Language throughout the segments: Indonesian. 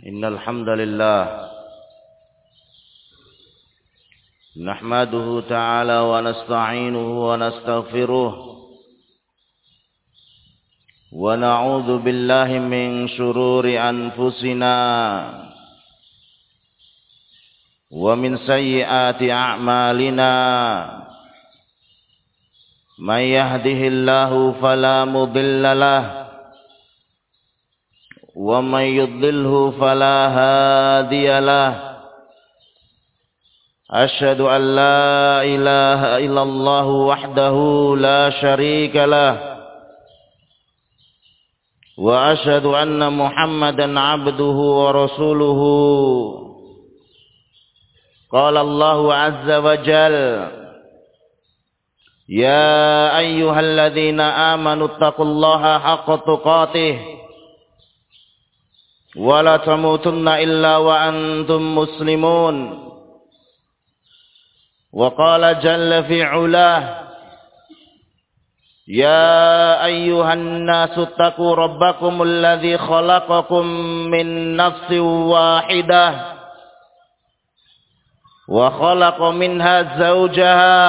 إن الحمد لله نحمده تعالى ونستعينه ونستغفره ونعوذ بالله من شرور أنفسنا ومن سيئات أعمالنا من يهده الله فلا مضل له ومن يضلله فلا هادي له أشهد أن لا إله إلا الله وحده لا شريك له وأشهد أن محمدا عبده ورسوله قال الله عز وجل يا أيها الذين آمنوا اتقوا الله حق تقاته ولا تموتن إلا وأنتم مسلمون وقال جل في علاه يا أيها الناس اتقوا ربكم الذي خلقكم من نفس واحدة وخلق منها زوجها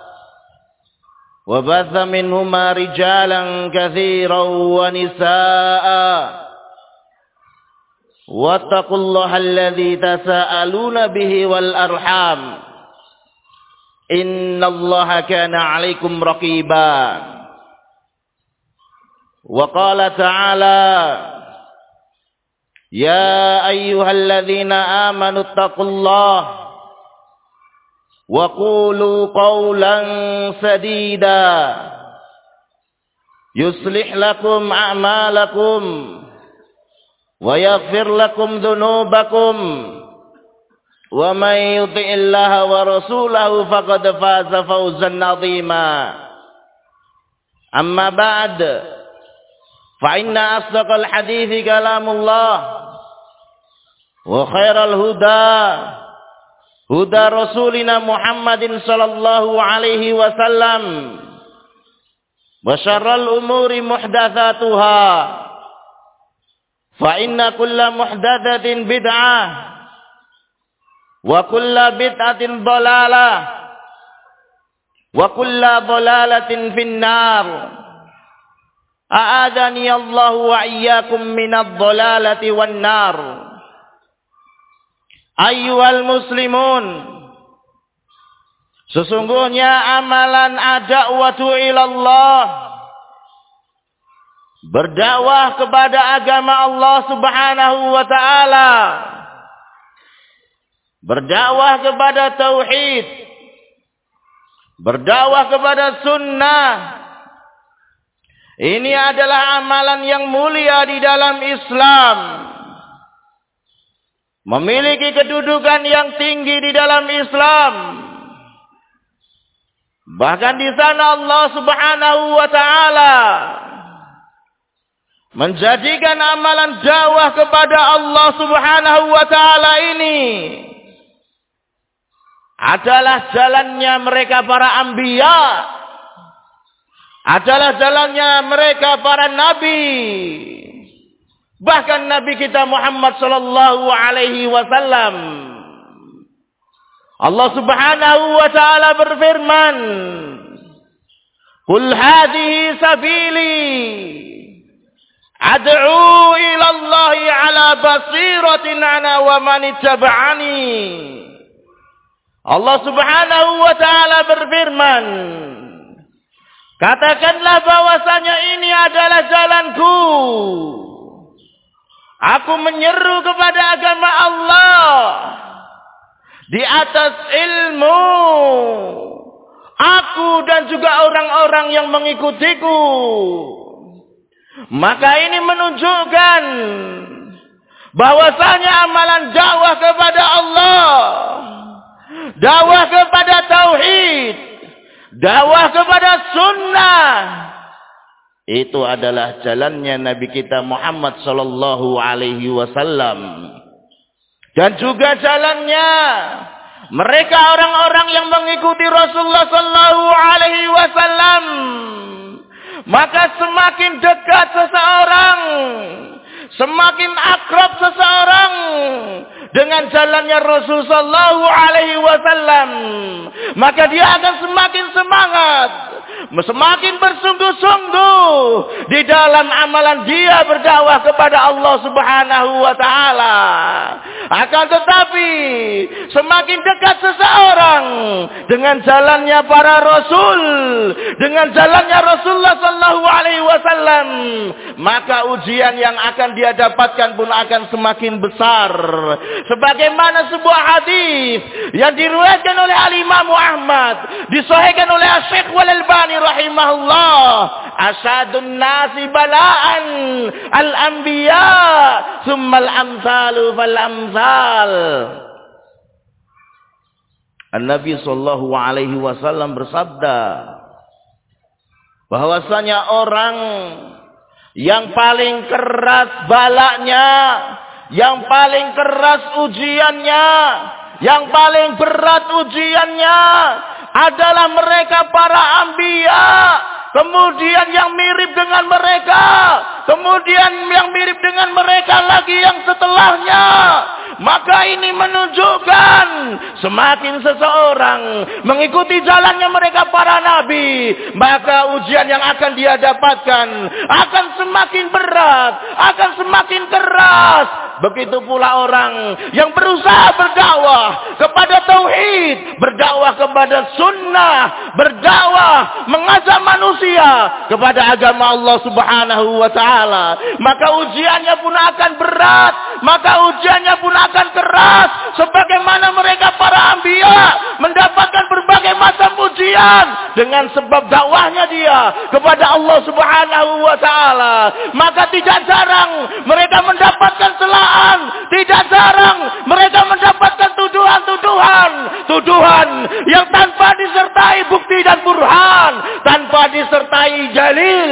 وبث منهما رجالا كثيرا ونساء واتقوا الله الذي تساءلون به والأرحام إن الله كان عليكم رقيبا وقال تعالى يا أيها الذين آمنوا اتقوا الله وقولوا قولا سديدا يصلح لكم أعمالكم ويغفر لكم ذنوبكم ومن يطع الله ورسوله فقد فاز فوزا عظيما أما بعد فإن أصدق الحديث كلام الله وخير الهدى هدى رسولنا محمد صلى الله عليه وسلم وشر الأمور محدثاتها فإن كل محدثة بدعة وكل بدعة ضلالة وكل ضلالة في النار أعاذني الله وإياكم من الضلالة والنار أيها المسلمون sesungguhnya amalan ad-da'watu ilallah berdakwah kepada agama Allah Subhanahu wa taala, berdakwah kepada tauhid, berdakwah kepada sunnah. Ini adalah amalan yang mulia di dalam Islam, memiliki kedudukan yang tinggi di dalam Islam. Bahkan di sana Allah Subhanahu wa taala menjadikan amalan dakwah kepada Allah Subhanahu wa taala ini adalah jalannya mereka para anbiya, adalah jalannya mereka para nabi. Bahkan Nabi kita Muhammad sallallahu alaihi wasallam, Allah Subhanahu wa taala berfirman, "Qul hadhihi sabili ad'u ila Allah ala basiratin ana wa man ittaba'ani." Allah Subhanahu wa taala berfirman, katakanlah bahwasanya ini adalah jalanku. Aku menyeru kepada agama Allah di atas ilmu. Aku dan juga orang-orang yang mengikutiku. Maka ini menunjukkan bahwasanya amalan dakwah kepada Allah, dakwah kepada tauhid, dakwah kepada sunnah, itu adalah jalannya Nabi kita Muhammad sallallahu alaihi wasallam. Dan juga jalannya mereka orang-orang yang mengikuti Rasulullah sallallahu alaihi wasallam. Maka semakin dekat seseorang, semakin akrab seseorang dengan jalannya Rasul sallallahu alaihi wasallam, maka dia akan semakin semangat, semakin bersungguh-sungguh di dalam amalan dia berdakwah kepada Allah Subhanahu wa taala. Akan tetapi semakin dekat seseorang dengan jalannya para rasul, dengan jalannya Rasulullah sallallahu alaihi wasallam, maka ujian yang akan dia dapatkan pun akan semakin besar. Sebagaimana sebuah hadis yang diriwayatkan oleh Al-Imam Ahmad, disahihkan oleh Syekh Al-Albani rahimahullah, asyadun nasi bala'an al-anbiya summal amsalu fal amsal. An-Nabi sallallahu alaihi wasallam bersabda bahwasanya orang yang paling keras balaknya, yang paling keras ujiannya, yang paling berat ujiannya adalah mereka para anbiya, kemudian yang mirip dengan mereka, kemudian yang mirip dengan mereka lagi yang setelahnya. Maka ini menunjukkan semakin seseorang mengikuti jalannya mereka para nabi, maka ujian yang akan dia dapatkan akan semakin berat, akan semakin keras. Begitu pula orang yang berusaha berdakwah kepada tauhid, berdakwah kepada sunnah, berdakwah mengajak manusia kepada agama Allah Subhanahu wa taala, maka ujiannya pun akan berat, maka ujiannya pun akan keras. Sebagaimana mereka para anbiya mendapatkan berbagai macam ujian dengan sebab dakwahnya dia kepada Allah Subhanahu wa taala, maka tidak jarang mereka mendapatkan celaan, tidak jarang mereka mendapatkan tuduhan yang tanpa disertai bukti dan burhan, tanpa disertai dalil.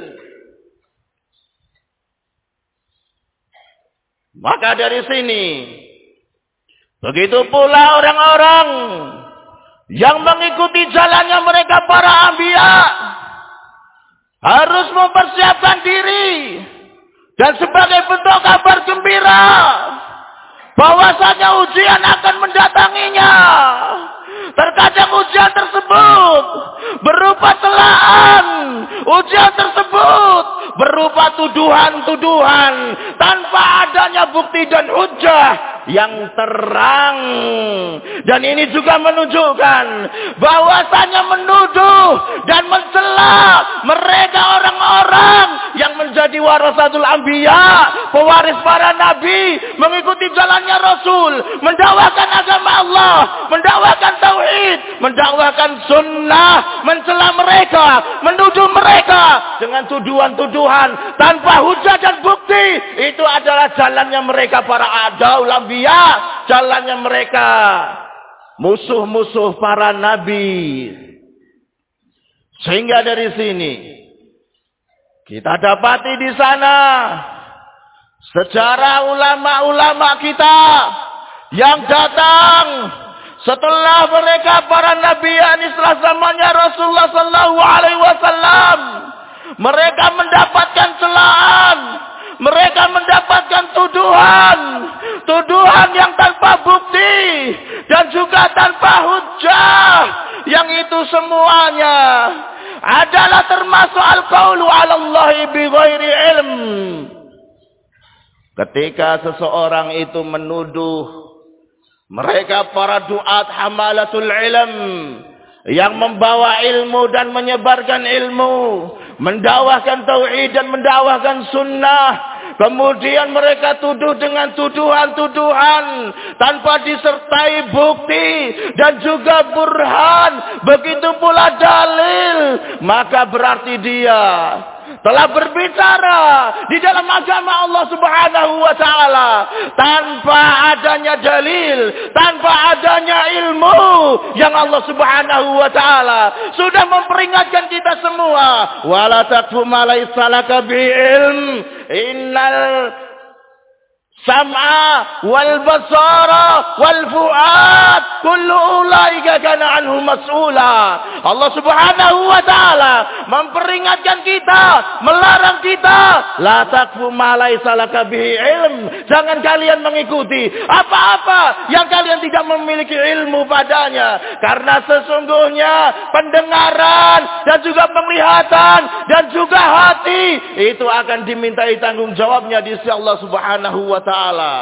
Maka dari sini, begitu pula orang-orang yang mengikuti jalannya mereka para anbiya harus mempersiapkan diri, dan sebagai bentuk kabar gembira bahwasanya ujian akan mendatanginya. Terkadang ujian tersebut berupa celaan, ujian tersebut berupa tuduhan-tuduhan tanpa adanya bukti dan hujjah yang terang. Dan ini juga menunjukkan bahwasanya menuduh dan mencela mereka orang-orang yang menjadi warasatul anbiya, pewaris para nabi, mengikuti jalannya Rasul, mendakwakan agama Allah, mendakwakan tauhid, mendakwakan sunnah, mencela mereka, menuduh mereka dengan tuduhan-tuduhan tanpa hujah dan bukti. Itu adalah jalannya mereka para adaul anbiya, jalannya mereka musuh-musuh para nabi. Sehingga dari sini kita dapati di sana sejarah ulama-ulama kita yang datang setelah mereka para nabi, yakni setelah zamannya Rasulullah sallallahu alaihi wasallam, mereka mendapatkan celaan, mereka mendapatkan tuduhan yang tanpa bukti dan juga tanpa hujjah, yang itu semuanya adalah termasuk al-qaulu 'ala Allahi bighairi ilm. Ketika seseorang itu menuduh mereka para duat hamalatul ilm yang membawa ilmu dan menyebarkan ilmu, mendakwahkan tauhid dan mendakwahkan sunnah, kemudian mereka tuduh dengan tuduhan-tuduhan tanpa disertai bukti dan juga burhan, begitu pula dalil, maka berarti dia telah berbicara di dalam agama Allah Subhanahu wa taala tanpa adanya dalil, tanpa adanya ilmu yang Allah Subhanahu wa taala sudah memperingatkan kita semua, wala taqfu ma laysa laka bi ilm, innal sam'a wal basara wal fu'ad kullu ulaika kana anhu mas'ula. Allah Subhanahu wa taala memperingatkan kita, melarang kita, la taqfu ma laisa laka bihi ilm. Jangan kalian mengikuti apa-apa yang kalian tidak memiliki ilmu padanya, karena sesungguhnya pendengaran dan juga penglihatan dan juga hati itu akan dimintai tanggung jawabnya di sisi Allah Subhanahu wa taala.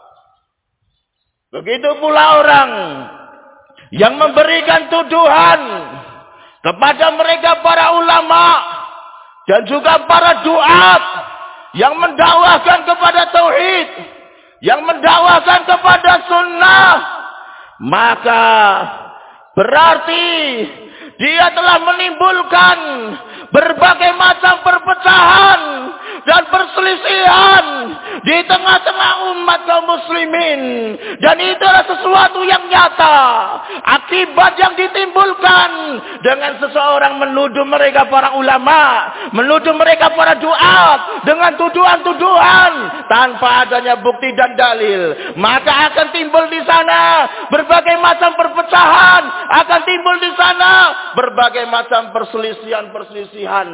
Begitu pula orang yang memberikan tuduhan kepada mereka para ulama dan juga para duat yang mendakwahkan kepada tauhid, yang mendakwahkan kepada sunnah, maka berarti dia telah menimbulkan berbagai macam perpecahan dan perselisihan di tengah-tengah umat kaum muslimin, dan itu adalah sesuatu yang nyata. Akibat yang ditimbulkan dengan seseorang menuduh mereka para ulama, menuduh mereka para duat dengan tuduhan-tuduhan tanpa adanya bukti dan dalil, maka akan timbul di sana berbagai macam perpecahan, akan timbul di sana berbagai macam perselisihan.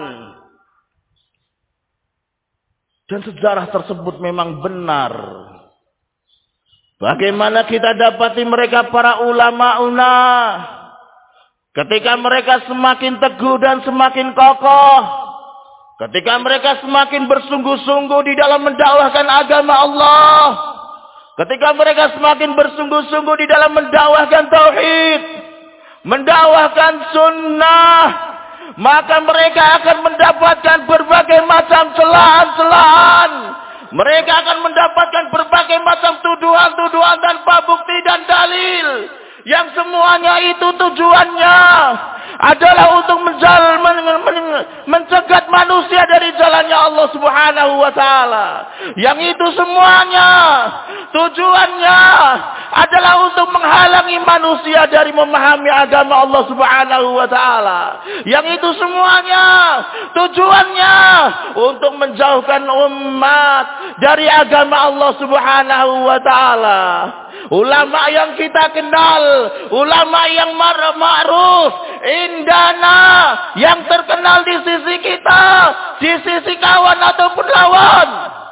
Dan sejarah tersebut memang benar. Bagaimana kita dapati mereka para ulama-una, ketika mereka semakin teguh dan semakin kokoh, ketika mereka semakin bersungguh-sungguh di dalam mendakwahkan agama Allah, ketika mereka semakin bersungguh-sungguh di dalam mendakwahkan tauhid, mendakwahkan sunnah, maka mereka akan mendapatkan berbagai macam celaan-celaan. Mereka akan mendapatkan berbagai macam tuduhan-tuduhan tanpa bukti dan dalil, yang semuanya itu tujuannya adalah untuk mencegat manusia dari jalannya Allah Subhanahu wa taala. Yang itu semuanya tujuannya adalah untuk menghalangi manusia dari memahami agama Allah Subhanahu wa taala. Yang itu semuanya tujuannya untuk menjauhkan umat dari agama Allah Subhanahu wa taala. Ulama yang kita kenal, ulama yang ma'ruf indana, yang terkenal di sisi kita, di sisi kawan ataupun lawan.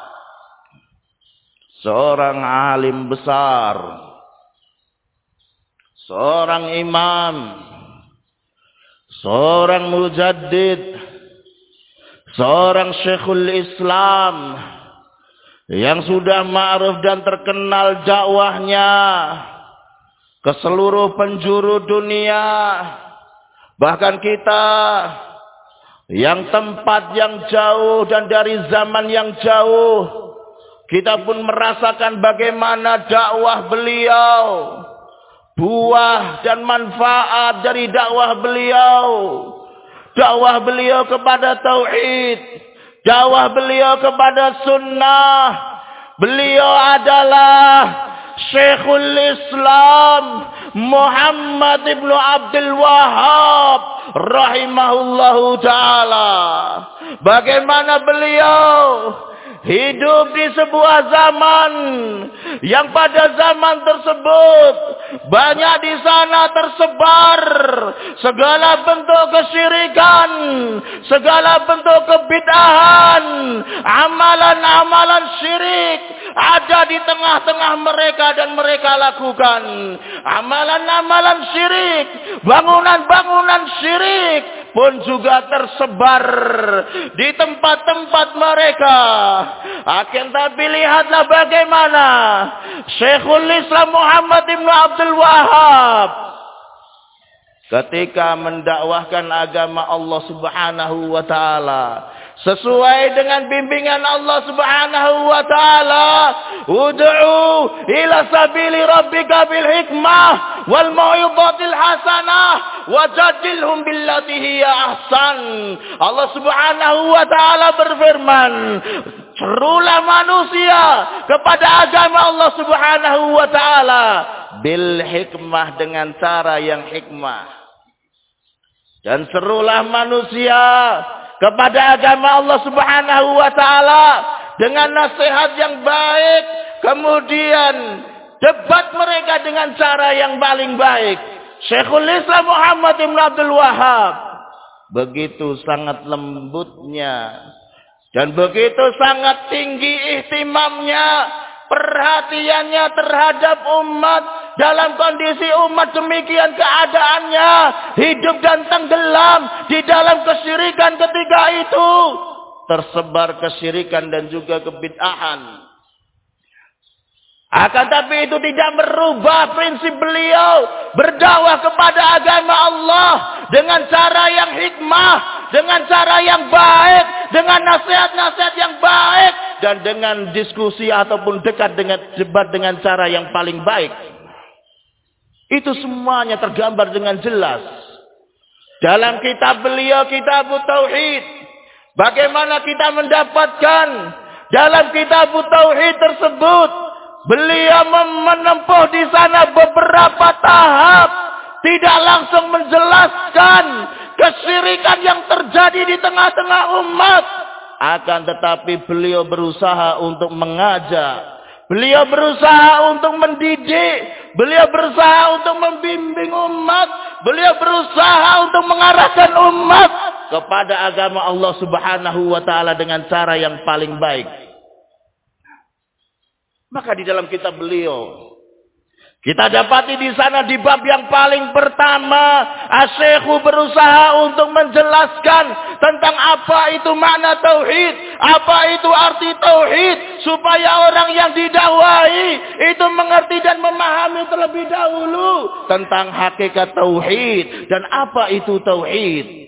Seorang alim besar, seorang imam, seorang mujaddid, seorang syekhul Islam yang sudah ma'ruf dan terkenal dakwahnya ke seluruh penjuru dunia. Bahkan kita yang tempat yang jauh dan dari zaman yang jauh, kita pun merasakan bagaimana dakwah beliau, buah dan manfaat dari dakwah beliau. Dakwah beliau kepada tauhid, dakwah beliau kepada sunnah. Beliau adalah Syekhul Islam Muhammad ibnu Abdul Wahhab rahimahullahu ta'ala. Bagaimana beliau hidup di sebuah zaman yang pada zaman tersebut banyak di sana tersebar segala bentuk kesyirikan, segala bentuk kebid'ahan, amalan-amalan syirik ada di tengah-tengah mereka dan mereka lakukan. Amalan-amalan syirik, bangunan-bangunan syirik pun juga tersebar di tempat-tempat mereka. Akan tapi lihatlah bagaimana Syekhul Islam Muhammad ibnu Abdul Wahhab ketika mendakwahkan agama Allah Subhanahu wa taala sesuai dengan bimbingan Allah Subhanahu wa taala, ud'u ila sabili rabbika bil hikmah wal mau'izatil hasanah wajadilhum billati hiya ahsan. Allah Subhanahu wa taala berfirman, serulah manusia kepada agama Allah Subhanahu wa taala bil hikmah, dengan cara yang hikmah. Dan serulah manusia kepada agama Allah Subhanahu wa taala dengan nasihat yang baik, kemudian debat mereka dengan cara yang paling baik. Syekhul Islam Muhammad bin Abdul Wahab begitu sangat lembutnya dan begitu sangat tinggi ihtimamnya, perhatiannya terhadap umat dalam kondisi umat demikian keadaannya, hidup dan tenggelam di dalam kesyirikan ketika itu. Tersebar kesyirikan dan juga kebid'ahan. Akan tapi itu tidak merubah prinsip beliau berdakwah kepada agama Allah dengan cara yang hikmah, dengan cara yang baik, dengan nasihat-nasihat yang baik, dan dengan diskusi ataupun dekat dengan debat dengan cara yang paling baik. Itu semuanya tergambar dengan jelas dalam kitab beliau, Kitab Tauhid. Bagaimana kita mendapatkan dalam Kitab Tauhid tersebut, beliau menempuh di sana beberapa tahap, tidak langsung menjelaskan kesyirikan yang terjadi di tengah-tengah umat. Akan tetapi beliau berusaha untuk mengajak, beliau berusaha untuk mendidik, beliau berusaha untuk membimbing umat, beliau berusaha untuk mengarahkan umat kepada agama Allah Subhanahu wa taala dengan cara yang paling baik. Maka di dalam kitab beliau kita dapati di sana di bab yang paling pertama, Asy-Syaikh berusaha untuk menjelaskan tentang apa itu makna tauhid, apa itu arti tauhid, supaya orang yang didakwahi itu mengerti dan memahami terlebih dahulu tentang hakikat tauhid dan apa itu tauhid.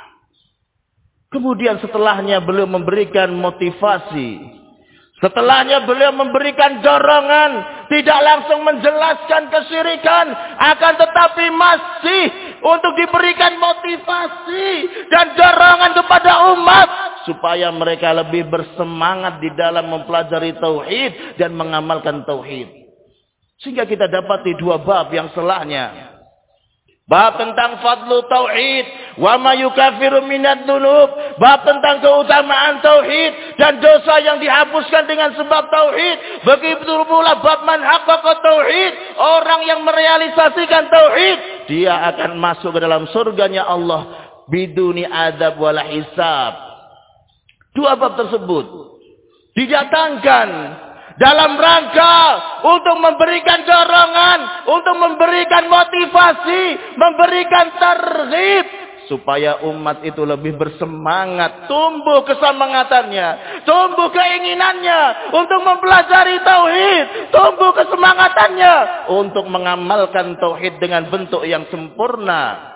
Kemudian setelahnya beliau memberikan motivasi. Setelahnya beliau memberikan dorongan, tidak langsung menjelaskan kesyirikan, akan tetapi masih untuk diberikan motivasi dan dorongan kepada umat supaya mereka lebih bersemangat di dalam mempelajari tauhid dan mengamalkan tauhid. Sehingga kita dapati dua bab yang setelahnya. Bab tentang fadlu tauhid wa ma yukaffiru minad dzunub, bab tentang keutamaan tauhid dan dosa yang dihapuskan dengan sebab tauhid. Begitu pula bab man haqqaqa tauhid, orang yang merealisasikan tauhid, dia akan masuk ke dalam surganya Allah biduni adab wala hisab. Dua bab tersebut didatangkan dalam rangka untuk memberikan dorongan, untuk memberikan motivasi, memberikan targhib supaya umat itu lebih bersemangat, tumbuh kesemangatannya, tumbuh keinginannya untuk mempelajari tauhid, tumbuh kesemangatannya untuk mengamalkan tauhid dengan bentuk yang sempurna.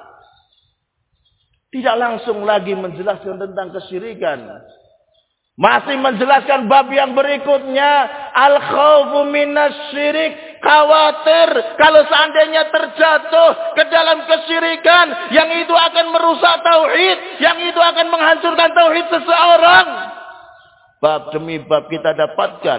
Tidak langsung lagi menjelaskan tentang kesyirikan. Masih menjelaskan bab yang berikutnya, al-khawfu minasyirik, khawatir kalau seandainya terjatuh ke dalam kesyirikan, yang itu akan merusak tauhid, yang itu akan menghancurkan tauhid seseorang. Bab demi bab kita dapatkan.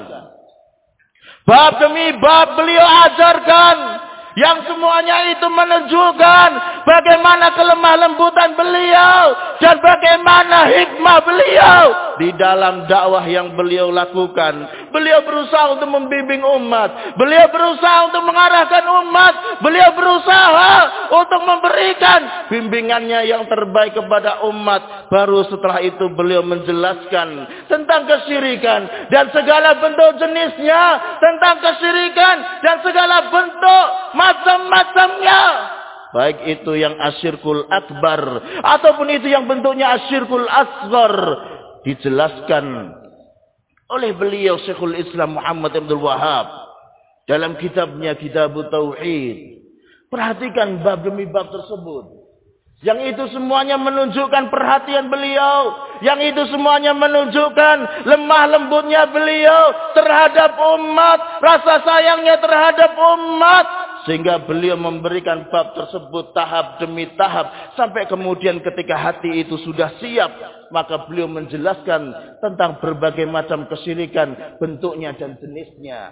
Bab demi bab beliau ajarkan, yang semuanya itu menunjukkan bagaimana kelemah lembutan beliau dan bagaimana hikmah beliau di dalam dakwah yang beliau lakukan. Beliau berusaha untuk membimbing umat, beliau berusaha untuk mengarahkan umat, beliau berusaha untuk memberikan bimbingannya yang terbaik kepada umat. Baru setelah itu beliau menjelaskan tentang kesyirikan dan segala bentuk jenisnya, tentang kesyirikan dan segala bentuk macam-macamnya. Baik itu yang asyirkul akbar ataupun itu yang bentuknya asyirkul asghar, dijelaskan oleh beliau Syekhul Islam Muhammad bin Abdul Wahab dalam kitabnya Kitab Tauhid. Perhatikan bab demi bab tersebut. Yang itu semuanya menunjukkan perhatian beliau, yang itu semuanya menunjukkan lemah lembutnya beliau terhadap umat, rasa sayangnya terhadap umat, sehingga beliau memberikan bab tersebut tahap demi tahap sampai kemudian ketika hati itu sudah siap, maka beliau menjelaskan tentang berbagai macam kesyirikan, bentuknya dan jenisnya.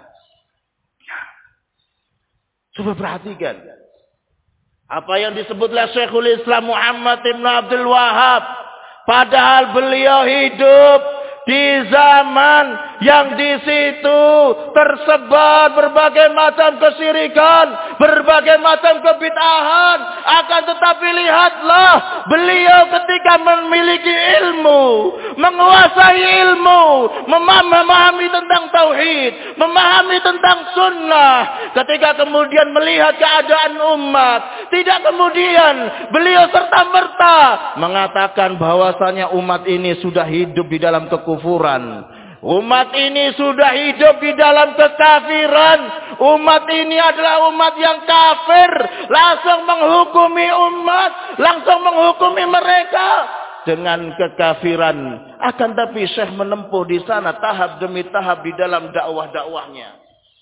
Coba perhatikan apa yang disebut oleh Syekhul Islam Muhammad bin Abdul Wahab, padahal beliau hidup di zaman yang di situ tersebar berbagai macam kesyirikan, berbagai macam kebid'ahan. Akan tetapi lihatlah, beliau ketika memiliki ilmu, menguasai ilmu, memahami tentang tauhid, memahami tentang sunnah, ketika kemudian melihat keadaan umat, tidak kemudian beliau serta-merta mengatakan bahwasanya umat ini sudah hidup di dalam kekufuran, umat ini sudah hidup di dalam kekafiran, umat ini adalah umat yang kafir, langsung menghukumi umat, langsung menghukumi mereka dengan kekafiran. Akan tapi Syekh menempuh di sana tahap demi tahap di dalam dakwahnya.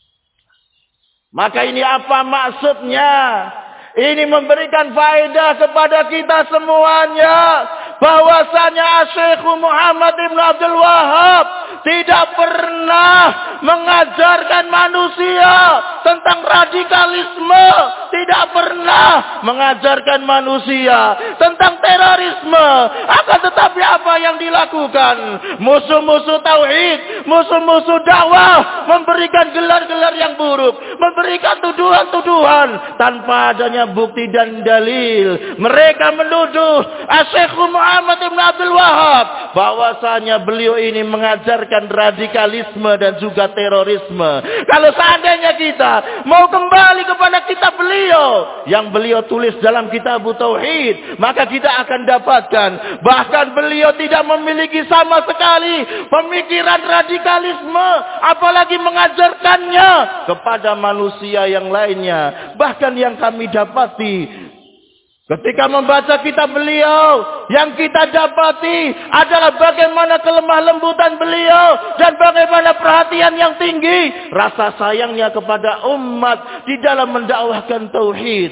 Maka ini apa maksudnya? Ini memberikan faedah kepada kita semuanya, bahwasanya Syekh Muhammad Ibn Abdul Wahhab tidak pernah mengajarkan manusia tentang radikalisme, tidak pernah mengajarkan manusia tentang terorisme. Akan tetapi apa yang dilakukan? Musuh-musuh tauhid, musuh-musuh dakwah memberikan gelar-gelar yang buruk, memberikan tuduhan-tuduhan tanpa adanya bukti dan dalil. Mereka menuduh Syekh Muhammad Ibn Abdul Wahhab bahwasanya beliau ini mengajarkan radikalisme dan juga terorisme. Kalau seandainya kita mau kembali kepada kitab beliau yang beliau tulis dalam kitab Tauhid, maka kita akan dapatkan bahkan beliau tidak memiliki sama sekali pemikiran radikalisme, apalagi mengajarkannya kepada manusia yang lainnya. Bahkan yang kami dapati ketika membaca kitab beliau, yang kita dapati adalah bagaimana kelemah lembutan beliau dan bagaimana perhatian yang tinggi, rasa sayangnya kepada umat di dalam mendakwahkan tauhid.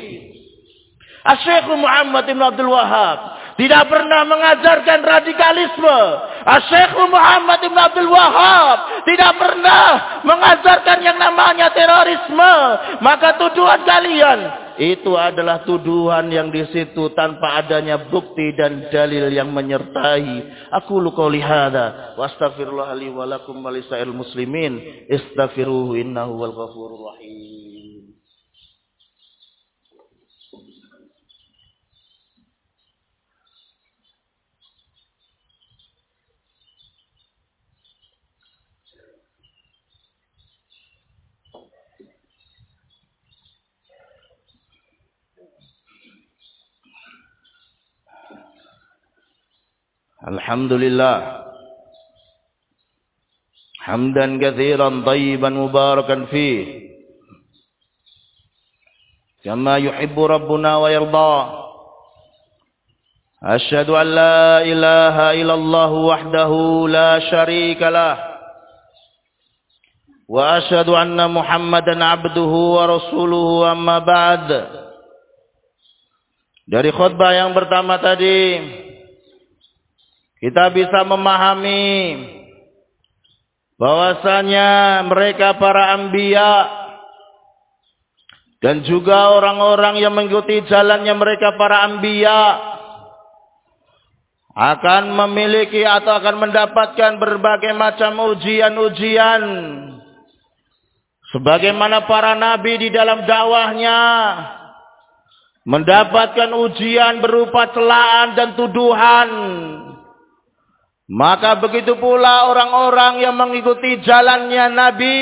Syekh Muhammad Ibn Abdul Wahhab tidak pernah mengajarkan radikalisme. Syekh Muhammad Ibn Abdul Wahhab tidak pernah mengajarkan yang namanya terorisme. Maka tuduhan kalian itu adalah tuduhan yang di situ tanpa adanya bukti dan dalil yang menyertai. Aku qouli hadza wa astaghfirullah li wa lakum wa lisa'il muslimin istaghfiruhu innahu wal ghafurur rahim. Alhamdulillah hamdan katsiran thayyiban mubarakan fih kama yuhibbu rabbuna wa yarda. Asyhadu an la ilaha illallah wahdahu la syarika lah wa asyhadu anna Muhammadan abduhu wa rasuluhu, amma ba'd. Dari khutbah yang pertama tadi kita bisa memahami bahwasanya mereka para anbiya dan juga orang-orang yang mengikuti jalannya mereka para anbiya akan memiliki atau akan mendapatkan berbagai macam ujian-ujian. Sebagaimana para nabi di dalam dakwahnya mendapatkan ujian berupa celaan dan tuduhan, maka begitu pula orang-orang yang mengikuti jalannya Nabi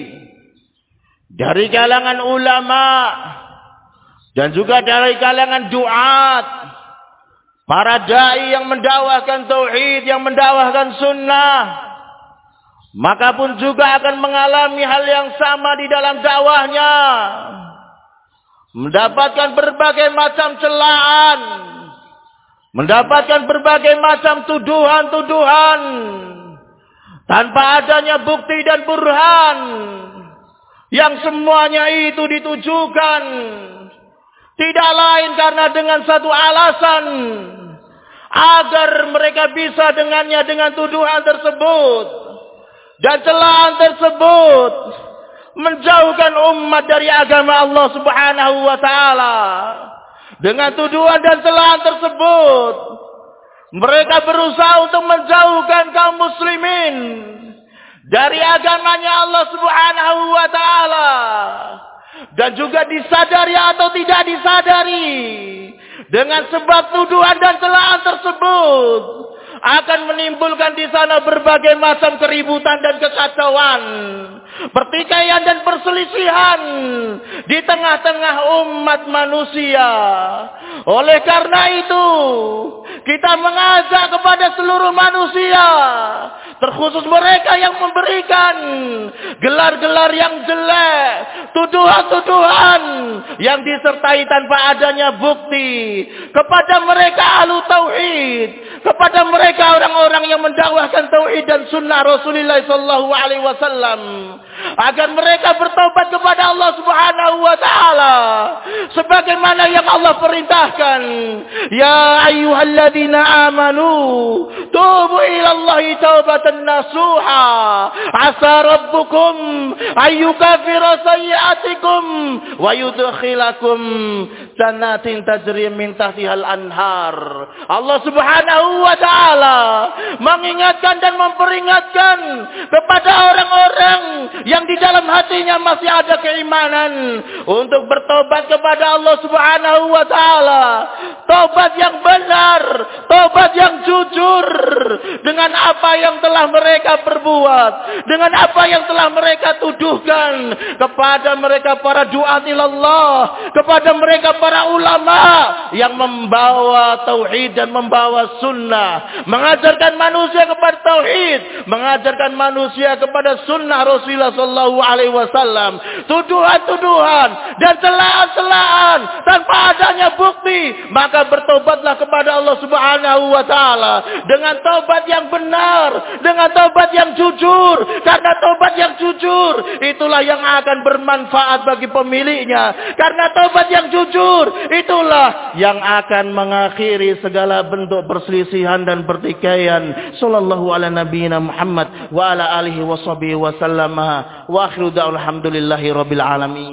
dari kalangan ulama dan juga dari kalangan duat, para dai yang mendakwahkan tauhid, yang mendakwahkan sunnah, maka pun juga akan mengalami hal yang sama di dalam dakwahnya, mendapatkan berbagai macam celaan, mendapatkan berbagai macam tuduhan-tuduhan tanpa adanya bukti dan burhan, yang semuanya itu ditujukan tidak lain karena dengan satu alasan, agar mereka bisa dengannya, dengan tuduhan tersebut dan celaan tersebut, menjauhkan umat dari agama Allah Subhanahu wa taala. Dengan tuduhan dan celaan tersebut, mereka berusaha untuk menjauhkan kaum muslimin dari agamanya Allah Subhanahu wa taala, dan juga disadari atau tidak disadari, dengan sebab tuduhan dan celaan tersebut akan menimbulkan di sana berbagai macam keributan dan kekacauan, pertikaian dan perselisihan di tengah-tengah umat manusia. Oleh karena itu, kita mengajak kepada seluruh manusia, terkhusus mereka yang memberikan gelar-gelar yang jelek, tuduhan-tuduhan yang disertai tanpa adanya bukti, kepada mereka ahlu tauhid, kepada mereka orang-orang yang mendakwahkan tauhid dan sunnah Rasulullah sallallahu alaihi wasallam, agar mereka bertobat kepada Allah Subhanahu wa taala sebagaimana yang Allah perintahkan. Ya ayyuhalladzina amanu tubu ila Allahi taubatan nasuha asa rabbukum ayyukaffira sayyi'atikum wa yudkhilakum jannatin tajri min tahtihal anhar. Allah Subhanahu wa taala mengingatkan dan memperingatkan kepada orang-orang yang di dalam hatinya masih ada keimanan untuk bertobat kepada Allah Subhanahu wa taala. Tobat yang benar, tobat yang jujur dengan apa yang telah mereka perbuat, dengan apa yang telah mereka tuduhkan kepada mereka para duat ilallah, kepada mereka para ulama yang membawa tauhid dan membawa sunnah, mengajarkan manusia kepada tauhid, mengajarkan manusia kepada sunnah Rasulullah sallallahu alaihi wasallam. Tuduhan-tuduhan dan celaan-celaan tanpa adanya bukti, maka bertobatlah kepada Allah Subhanahu wa taala dengan tobat yang benar, dengan tobat yang jujur, karena tobat yang jujur itulah yang akan bermanfaat bagi pemiliknya, karena tobat yang jujur itulah yang akan mengakhiri segala bentuk perselisihan dan pertikaian. Sallallahu ala nabiyina Muhammad wa ala alihi wa sahbihi wa sallama wa akhiru da'ul hamdulillahi rabbil alamin.